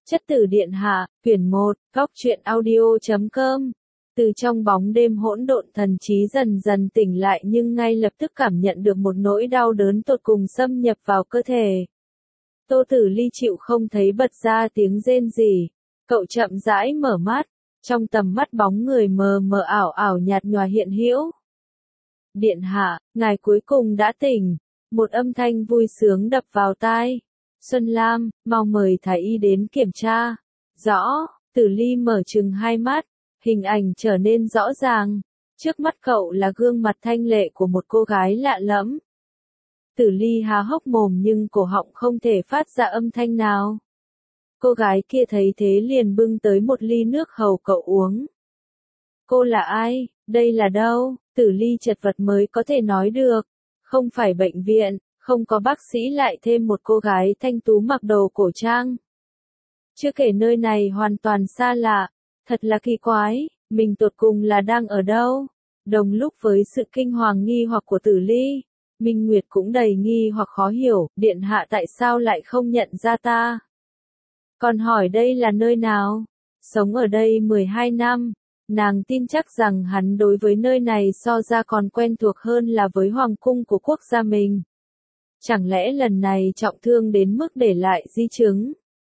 Chất tử điện hạ, quyển 1, góc truyện audio.com. Từ trong bóng đêm hỗn độn thần trí dần dần tỉnh lại nhưng ngay lập tức cảm nhận được một nỗi đau đớn tột cùng xâm nhập vào cơ thể. Tô Tử Ly chịu không thấy bật ra tiếng rên rỉ. Cậu chậm rãi mở mắt, trong tầm mắt bóng người mờ mờ ảo ảo nhạt nhòa hiện hữu. Điện hạ, ngài cuối cùng đã tỉnh. Một âm thanh vui sướng đập vào tai. Xuân Lam, mau mời thái y đến kiểm tra. Rõ, Tử Ly mở trừng hai mắt, hình ảnh trở nên rõ ràng. Trước mắt cậu là gương mặt thanh lệ của một cô gái lạ lẫm. Tử Ly há hốc mồm nhưng cổ họng không thể phát ra âm thanh nào. Cô gái kia thấy thế liền bưng tới một ly nước hầu cậu uống. Cô là ai? Đây là đâu? Tử Ly chật vật mới có thể nói được. Không phải bệnh viện, không có bác sĩ lại thêm một cô gái thanh tú mặc đồ cổ trang. Chưa kể nơi này hoàn toàn xa lạ, thật là kỳ quái, mình tột cùng là đang ở đâu? Đồng lúc với sự kinh hoàng nghi hoặc của Tử Ly, Minh Nguyệt cũng đầy nghi hoặc khó hiểu, điện hạ tại sao lại không nhận ra ta? Còn hỏi đây là nơi nào? Sống ở đây 12 năm, nàng tin chắc rằng hắn đối với nơi này so ra còn quen thuộc hơn là với hoàng cung của quốc gia mình. Chẳng lẽ lần này trọng thương đến mức để lại di chứng?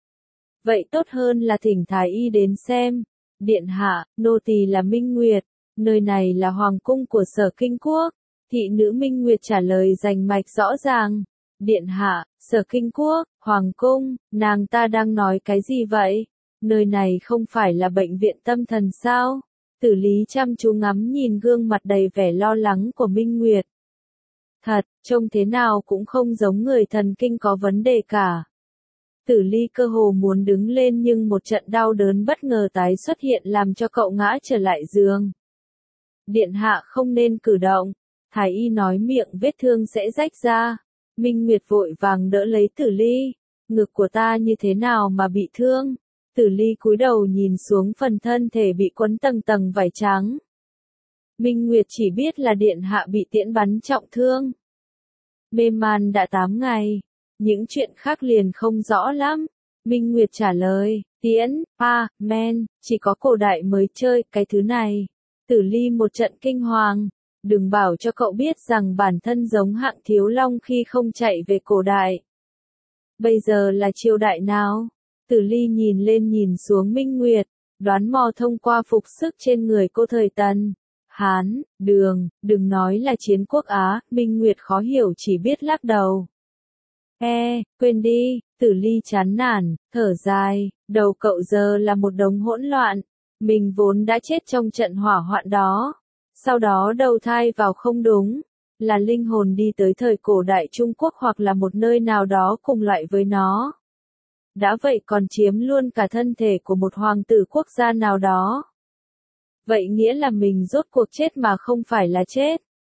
Vậy tốt hơn là thỉnh thái y đến xem. Điện hạ, nô tỳ là Minh Nguyệt, nơi này là hoàng cung của Sở Kinh Quốc. Thị nữ Minh Nguyệt trả lời rành mạch rõ ràng. Điện hạ, Sở Kinh Quốc, hoàng cung, nàng ta đang nói cái gì vậy? Nơi này không phải là bệnh viện tâm thần sao? Tử Lý chăm chú ngắm nhìn gương mặt đầy vẻ lo lắng của Minh Nguyệt. Thật, trông thế nào cũng không giống người thần kinh có vấn đề cả. Tử Ly cơ hồ muốn đứng lên nhưng một trận đau đớn bất ngờ tái xuất hiện làm cho cậu ngã trở lại giường. Điện hạ không nên cử động, thái y nói miệng vết thương sẽ rách ra. Minh Nguyệt vội vàng đỡ lấy Tử Ly. Ngực của ta như thế nào mà bị thương? Tử Ly cúi đầu nhìn xuống phần thân thể bị quấn tầng tầng vải trắng. Minh Nguyệt chỉ biết là điện hạ bị tiễn bắn trọng thương. Mê man đã 8 ngày. Những chuyện khác liền không rõ lắm. Minh Nguyệt trả lời, tiễn, men, chỉ có cổ đại mới chơi cái thứ này. Tử Ly một trận kinh hoàng. Đừng bảo cho cậu biết rằng bản thân giống Hạng Thiếu Long khi không chạy về cổ đại. Bây giờ là triều đại nào? Tử Ly nhìn lên nhìn xuống Minh Nguyệt, đoán mò thông qua phục sức trên người cô thời Tần, Hán, Đường, đừng nói là chiến quốc Á, Minh Nguyệt khó hiểu chỉ biết lắc đầu. Quên đi, Tử Ly chán nản, thở dài, đầu cậu giờ là một đống hỗn loạn, mình vốn đã chết trong trận hỏa hoạn đó, sau đó đầu thai vào không đúng, là linh hồn đi tới thời cổ đại Trung Quốc hoặc là một nơi nào đó cùng loại với nó. Đã vậy còn chiếm luôn cả thân thể của một hoàng tử quốc gia nào đó. Vậy nghĩa là mình rốt cuộc chết mà không phải là chết.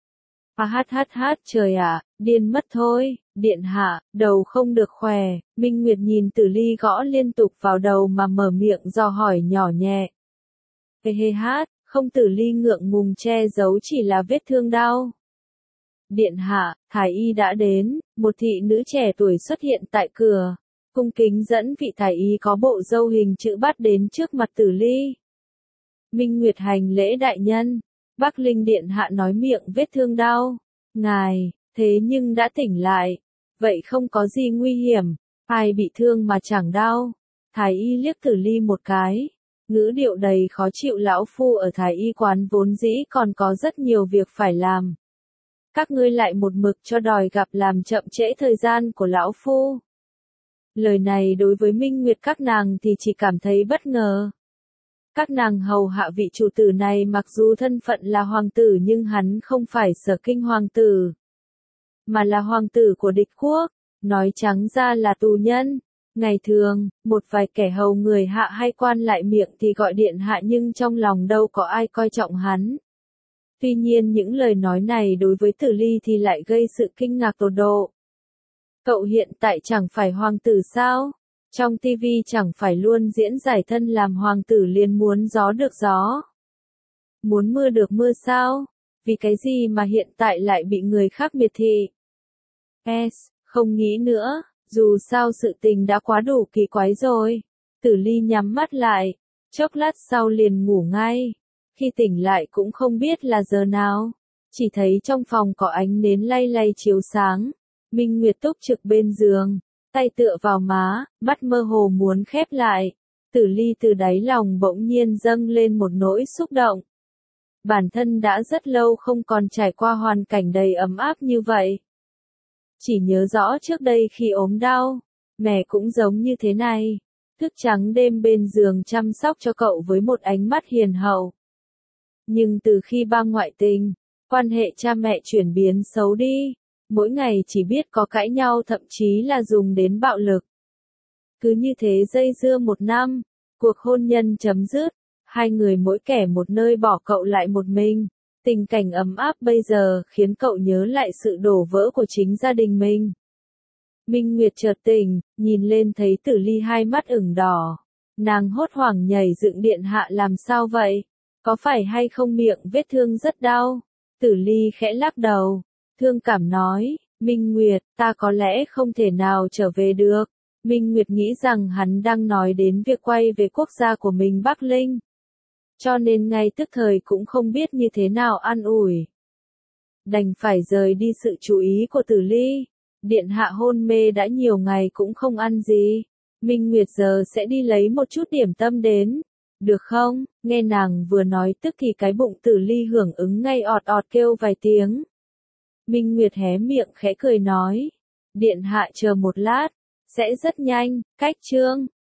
Trời ạ, điên mất thôi, điện hạ, đầu không được khỏe. Minh Nguyệt nhìn Tử Ly gõ liên tục vào đầu mà mở miệng dò hỏi nhỏ nhẹ. Không. Tử Ly ngượng ngùng che giấu chỉ là vết thương đau. Điện hạ, thái y đã đến, một thị nữ trẻ tuổi xuất hiện tại cửa. Cung kính dẫn vị thái y có bộ râu hình chữ bát đến trước mặt Tử Ly. Minh Nguyệt hành lễ đại nhân. Bắc Linh điện hạ nói miệng vết thương đau. Ngài, thế nhưng đã tỉnh lại. Vậy không có gì nguy hiểm. Ai bị thương mà chẳng đau. Thái y liếc Tử Ly một cái. Ngữ điệu đầy khó chịu, lão phu ở thái y quán vốn dĩ còn có rất nhiều việc phải làm. Các ngươi lại một mực cho đòi gặp làm chậm trễ thời gian của lão phu. Lời này đối với Minh Nguyệt các nàng thì chỉ cảm thấy bất ngờ. Các nàng hầu hạ vị chủ tử này mặc dù thân phận là hoàng tử nhưng hắn không phải Sở Kinh hoàng tử, mà là hoàng tử của địch quốc, nói trắng ra là tù nhân. Ngày thường, một vài kẻ hầu người hạ hay quan lại miệng thì gọi điện hạ nhưng trong lòng đâu có ai coi trọng hắn. Tuy nhiên những lời nói này đối với Tử Ly thì lại gây sự kinh ngạc tột độ. Cậu hiện tại chẳng phải hoàng tử sao? Trong TV chẳng phải luôn diễn giải thân làm hoàng tử liền muốn gió được gió, muốn mưa được mưa sao? Vì cái gì mà hiện tại lại bị người khác miệt thị? Không nghĩ nữa, dù sao sự tình đã quá đủ kỳ quái rồi. Tử Ly nhắm mắt lại, chốc lát sau liền ngủ ngay. Khi tỉnh lại cũng không biết là giờ nào, chỉ thấy trong phòng có ánh nến lay lay chiếu sáng. Minh Nguyệt túc trực bên giường, tay tựa vào má, mắt mơ hồ muốn khép lại. Tử Ly từ đáy lòng bỗng nhiên dâng lên một nỗi xúc động. Bản thân đã rất lâu không còn trải qua hoàn cảnh đầy ấm áp như vậy. Chỉ nhớ rõ trước đây khi ốm đau, mẹ cũng giống như thế này, thức trắng đêm bên giường chăm sóc cho cậu với một ánh mắt hiền hậu. Nhưng từ khi ba ngoại tình, quan hệ cha mẹ chuyển biến xấu đi, mỗi ngày chỉ biết có cãi nhau, thậm chí là dùng đến bạo lực. Cứ như thế dây dưa một năm, cuộc hôn nhân chấm dứt, hai người mỗi kẻ một nơi bỏ cậu lại một mình. Tình cảnh ấm áp bây giờ khiến cậu nhớ lại sự đổ vỡ của chính gia đình mình. Minh Nguyệt chợt tỉnh, nhìn lên thấy Tử Ly hai mắt ửng đỏ. Nàng hốt hoảng nhảy dựng, điện hạ làm sao vậy? Có phải hay không miệng vết thương rất đau? Tử Ly khẽ lắc đầu, thương cảm nói, Minh Nguyệt, ta có lẽ không thể nào trở về được. Minh Nguyệt nghĩ rằng hắn đang nói đến việc quay về quốc gia của mình Bắc Linh. Cho nên ngay tức thời cũng không biết như thế nào an ủi. Đành phải rời đi sự chú ý của Tử Ly. Điện hạ hôn mê đã nhiều ngày cũng không ăn gì. Minh Nguyệt giờ sẽ đi lấy một chút điểm tâm đến. Được không? Nghe nàng vừa nói tức thì cái bụng Tử Ly hưởng ứng ngay, ọt ọt kêu vài tiếng. Minh Nguyệt hé miệng khẽ cười nói. Điện hạ chờ một lát. Sẽ rất nhanh, cách chương.